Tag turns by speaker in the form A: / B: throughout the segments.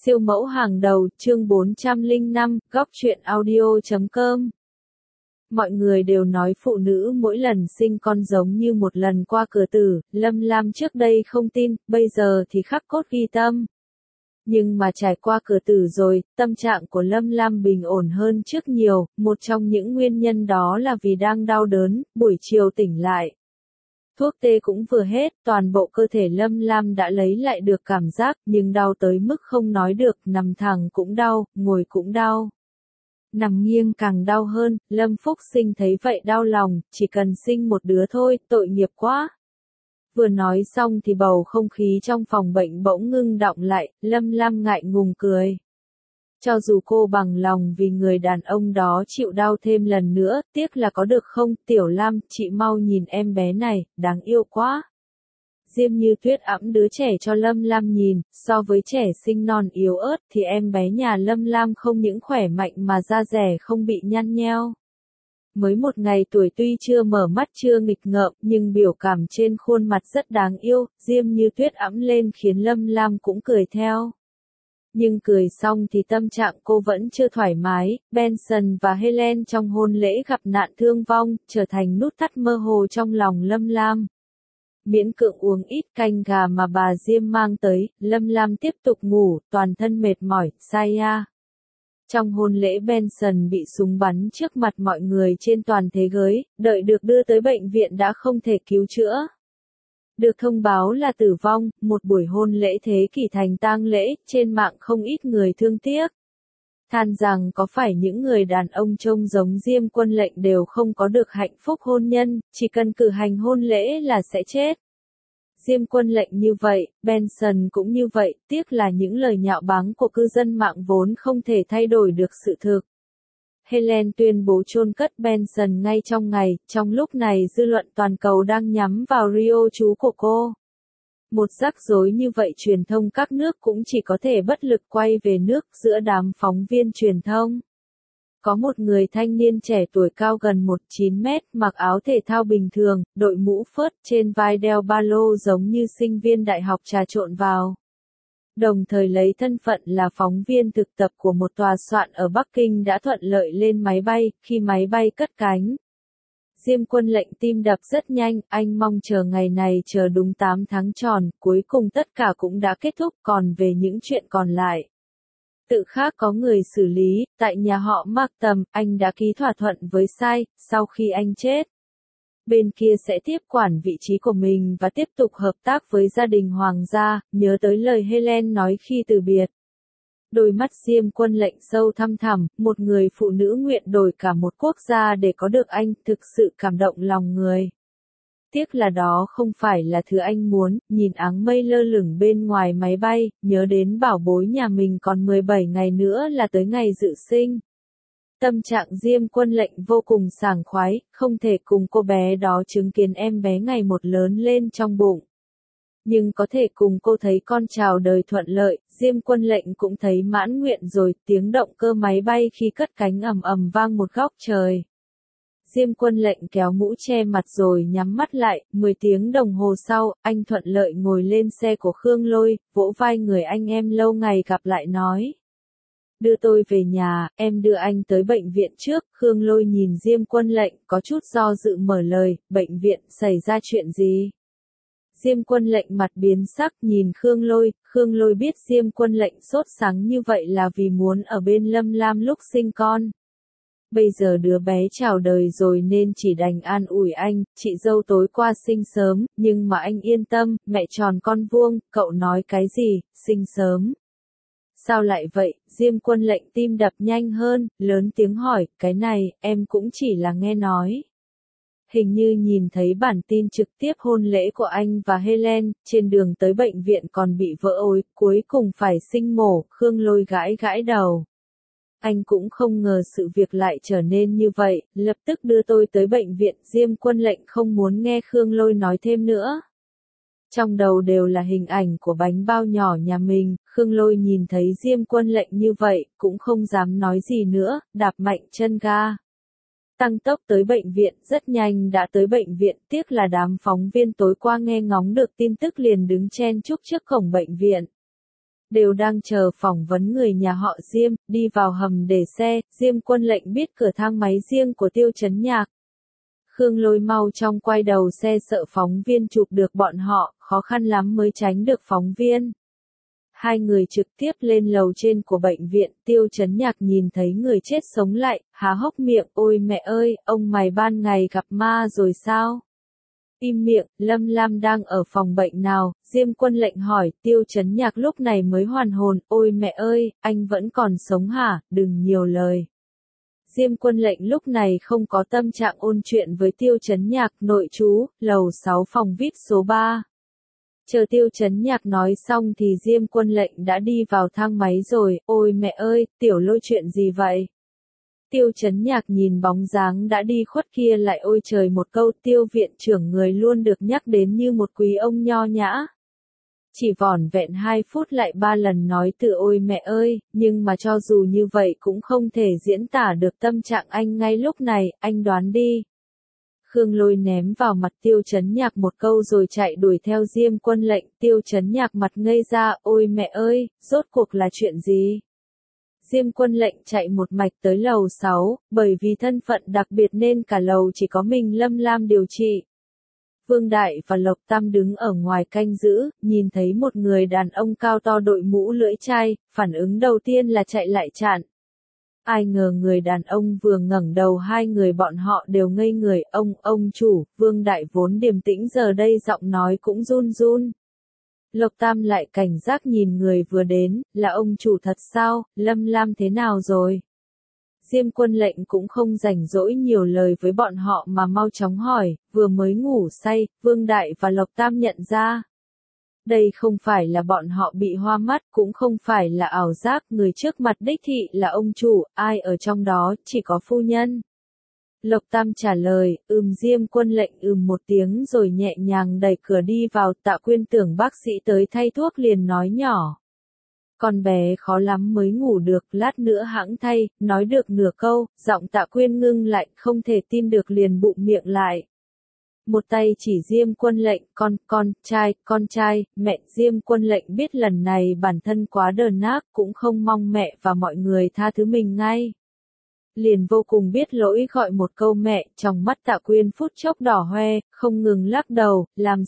A: Siêu mẫu hàng đầu, chương 405, góc truyện audio.com. Mọi người đều nói phụ nữ mỗi lần sinh con giống như một lần qua cửa tử, Lâm Lam trước đây không tin, bây giờ thì khắc cốt ghi tâm. Nhưng mà trải qua cửa tử rồi, tâm trạng của Lâm Lam bình ổn hơn trước nhiều, một trong những nguyên nhân đó là vì đang đau đớn, buổi chiều tỉnh lại. Thuốc tê cũng vừa hết, toàn bộ cơ thể Lâm Lam đã lấy lại được cảm giác, nhưng đau tới mức không nói được, nằm thẳng cũng đau, ngồi cũng đau. Nằm nghiêng càng đau hơn, Lâm Phúc Sinh thấy vậy đau lòng, chỉ cần sinh một đứa thôi, tội nghiệp quá. Vừa nói xong thì bầu không khí trong phòng bệnh bỗng ngưng đọng lại, Lâm Lam ngại ngùng cười. Cho dù cô bằng lòng vì người đàn ông đó chịu đau thêm lần nữa, tiếc là có được không, Tiểu Lam, chị mau nhìn em bé này, đáng yêu quá. Diêm Như Tuyết ẵm đứa trẻ cho Lâm Lam nhìn, so với trẻ sinh non yếu ớt thì em bé nhà Lâm Lam không những khỏe mạnh mà da dẻ không bị nhăn nheo. Mới một ngày tuổi tuy chưa mở mắt chưa nghịch ngợm nhưng biểu cảm trên khuôn mặt rất đáng yêu, Diêm Như Tuyết ẵm lên khiến Lâm Lam cũng cười theo. Nhưng cười xong thì tâm trạng cô vẫn chưa thoải mái, Benson và Helen trong hôn lễ gặp nạn thương vong, trở thành nút thắt mơ hồ trong lòng Lâm Lam. Miễn cưỡng uống ít canh gà mà bà Diêm mang tới, Lâm Lam tiếp tục ngủ, toàn thân mệt mỏi, sai ya. Trong hôn lễ Benson bị súng bắn trước mặt mọi người trên toàn thế giới, đợi được đưa tới bệnh viện đã không thể cứu chữa. Được thông báo là tử vong, một buổi hôn lễ thế kỷ thành tang lễ, trên mạng không ít người thương tiếc. Than rằng có phải những người đàn ông trông giống Diêm Quân Lệnh đều không có được hạnh phúc hôn nhân, chỉ cần cử hành hôn lễ là sẽ chết. Diêm Quân Lệnh như vậy, Benson cũng như vậy, tiếc là những lời nhạo báng của cư dân mạng vốn không thể thay đổi được sự thực. Helen tuyên bố chôn cất Benson ngay trong ngày, trong lúc này dư luận toàn cầu đang nhắm vào Rio chú của cô. Một rắc rối như vậy truyền thông các nước cũng chỉ có thể bất lực quay về nước giữa đám phóng viên truyền thông. Có một người thanh niên trẻ tuổi cao gần 1,9 mét, mặc áo thể thao bình thường, đội mũ phớt, trên vai đeo ba lô giống như sinh viên đại học trà trộn vào. Đồng thời lấy thân phận là phóng viên thực tập của một tòa soạn ở Bắc Kinh đã thuận lợi lên máy bay, khi máy bay cất cánh. Diêm Quân Lệnh tim đập rất nhanh, anh mong chờ ngày này chờ đúng 8 tháng tròn, cuối cùng tất cả cũng đã kết thúc, còn về những chuyện còn lại. Tự khác có người xử lý, tại nhà họ Mạc Tầm, anh đã ký thỏa thuận với Sai, sau khi anh chết. Bên kia sẽ tiếp quản vị trí của mình và tiếp tục hợp tác với gia đình hoàng gia, nhớ tới lời Helen nói khi từ biệt. Đôi mắt Diêm Quân Lệnh sâu thăm thẳm, một người phụ nữ nguyện đổi cả một quốc gia để có được anh, thực sự cảm động lòng người. Tiếc là đó không phải là thứ anh muốn, nhìn áng mây lơ lửng bên ngoài máy bay, nhớ đến bảo bối nhà mình còn 17 ngày nữa là tới ngày dự sinh. Tâm trạng Diêm Quân Lệnh vô cùng sảng khoái, không thể cùng cô bé đó chứng kiến em bé ngày một lớn lên trong bụng. Nhưng có thể cùng cô thấy con chào đời thuận lợi, Diêm Quân Lệnh cũng thấy mãn nguyện rồi, tiếng động cơ máy bay khi cất cánh ầm ầm vang một góc trời. Diêm Quân Lệnh kéo mũ che mặt rồi nhắm mắt lại, 10 tiếng đồng hồ sau, anh thuận lợi ngồi lên xe của Khương Lôi, vỗ vai người anh em lâu ngày gặp lại nói. Đưa tôi về nhà, em đưa anh tới bệnh viện trước, Khương Lôi nhìn Diêm Quân Lệnh, có chút do dự mở lời, bệnh viện, xảy ra chuyện gì? Diêm Quân Lệnh mặt biến sắc nhìn Khương Lôi biết Diêm Quân Lệnh sốt sắng như vậy là vì muốn ở bên Lâm Lam lúc sinh con. Bây giờ đứa bé chào đời rồi nên chỉ đành an ủi anh, chị dâu tối qua sinh sớm, nhưng mà anh yên tâm, mẹ tròn con vuông, cậu nói cái gì, sinh sớm. Sao lại vậy, Diêm Quân Lệnh tim đập nhanh hơn, lớn tiếng hỏi, cái này, em cũng chỉ là nghe nói. Hình như nhìn thấy bản tin trực tiếp hôn lễ của anh và Helen, trên đường tới bệnh viện còn bị vỡ ối, cuối cùng phải sinh mổ, Khương Lôi gãi gãi đầu. Anh cũng không ngờ sự việc lại trở nên như vậy, lập tức đưa tôi tới bệnh viện, Diêm Quân Lệnh không muốn nghe Khương Lôi nói thêm nữa. Trong đầu đều là hình ảnh của bánh bao nhỏ nhà mình, Khương Lôi nhìn thấy Diêm Quân Lệnh như vậy, cũng không dám nói gì nữa, đạp mạnh chân ga. Tăng tốc tới bệnh viện, rất nhanh đã tới bệnh viện, tiếc là đám phóng viên tối qua nghe ngóng được tin tức liền đứng chen chúc trước cổng bệnh viện. đều đang chờ phỏng vấn người nhà họ Diêm, đi vào hầm để xe, Diêm Quân Lệnh biết cửa thang máy riêng của Tiêu Chấn Nhạc. Khương Lôi mau trong quay đầu xe sợ phóng viên chụp được bọn họ, khó khăn lắm mới tránh được phóng viên. Hai người trực tiếp lên lầu trên của bệnh viện, Tiêu Chấn Nhạc nhìn thấy người chết sống lại, há hốc miệng, ôi mẹ ơi, ông mày ban ngày gặp ma rồi sao? Im miệng, Lâm Lam đang ở phòng bệnh nào, Diêm Quân Lệnh hỏi, Tiêu Chấn Nhạc lúc này mới hoàn hồn, ôi mẹ ơi, anh vẫn còn sống hả, đừng nhiều lời. Diêm Quân Lệnh lúc này không có tâm trạng ôn chuyện với Tiêu Chấn Nhạc, nội trú, lầu 6 phòng VIP số 3. Chờ Tiêu Chấn Nhạc nói xong thì Diêm Quân Lệnh đã đi vào thang máy rồi, ôi mẹ ơi, Tiểu Lôi chuyện gì vậy? Tiêu Chấn Nhạc nhìn bóng dáng đã đi khuất kia lại ôi trời một câu, Tiêu viện trưởng người luôn được nhắc đến như một quý ông nho nhã. Chỉ vỏn vẹn 2 phút lại 3 lần nói từ ôi mẹ ơi, nhưng mà cho dù như vậy cũng không thể diễn tả được tâm trạng anh ngay lúc này, anh đoán đi. Khương Lôi ném vào mặt Tiêu Chấn Nhạc một câu rồi chạy đuổi theo Diêm Quân Lệnh, Tiêu Chấn Nhạc mặt ngây ra, ôi mẹ ơi, rốt cuộc là chuyện gì? Diêm Quân Lệnh chạy một mạch tới lầu 6, bởi vì thân phận đặc biệt nên cả lầu chỉ có mình Lâm Lam điều trị. Vương Đại và Lộc Tam đứng ở ngoài canh giữ, nhìn thấy một người đàn ông cao to đội mũ lưỡi chai, phản ứng đầu tiên là chạy lại chặn. Ai ngờ người đàn ông vừa ngẩng đầu hai người bọn họ đều ngây người, ông chủ, Vương Đại vốn điềm tĩnh giờ đây giọng nói cũng run run. Lộc Tam lại cảnh giác nhìn người vừa đến, là ông chủ thật sao, Lâm Lam thế nào rồi? Diêm Quân Lệnh cũng không rảnh rỗi nhiều lời với bọn họ mà mau chóng hỏi, vừa mới ngủ say, Vương Đại và Lộc Tam nhận ra. Đây không phải là bọn họ bị hoa mắt, cũng không phải là ảo giác, người trước mặt đích thị là ông chủ, ai ở trong đó, chỉ có phu nhân. Lộc Tam trả lời, Diêm Quân Lệnh một tiếng rồi nhẹ nhàng đẩy cửa đi vào, Tạ Quyên tưởng bác sĩ tới thay thuốc liền nói nhỏ. Con bé khó lắm mới ngủ được, lát nữa hãng thay, nói được nửa câu, giọng Tạ Quyên ngưng lại, không thể tin được liền bụm miệng lại. Một tay chỉ Diêm Quân Lệnh, con trai, mẹ Diêm Quân Lệnh biết lần này bản thân quá đờ nát, cũng không mong mẹ và mọi người tha thứ mình ngay. Liền vô cùng biết lỗi gọi một câu mẹ, trong mắt Tạ Quyên phút chốc đỏ hoe, không ngừng lắc đầu, làm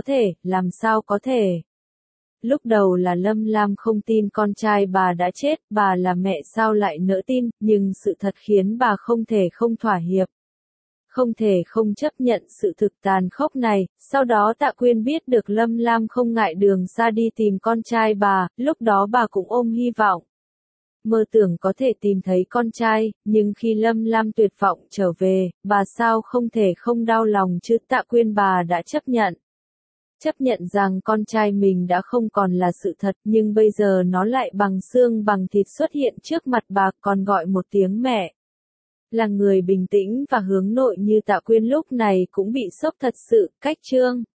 A: sao có thể. Lúc đầu là Lâm Lam không tin con trai bà đã chết, bà là mẹ sao lại nỡ tin, nhưng sự thật khiến bà không thể không thỏa hiệp. Không thể không chấp nhận sự thực tàn khốc này, sau đó Tạ Quyên biết được Lâm Lam không ngại đường xa đi tìm con trai bà, lúc đó bà cũng ôm hy vọng. Mơ tưởng có thể tìm thấy con trai, nhưng khi Lâm Lam tuyệt vọng trở về, bà sao không thể không đau lòng chứ, Tạ Quyên bà đã chấp nhận. Chấp nhận rằng con trai mình đã không còn là sự thật, nhưng bây giờ nó lại bằng xương bằng thịt xuất hiện trước mặt bà, còn gọi một tiếng mẹ. Là người bình tĩnh và hướng nội như Tạ Quyên lúc này cũng bị sốc thật sự, cách chương.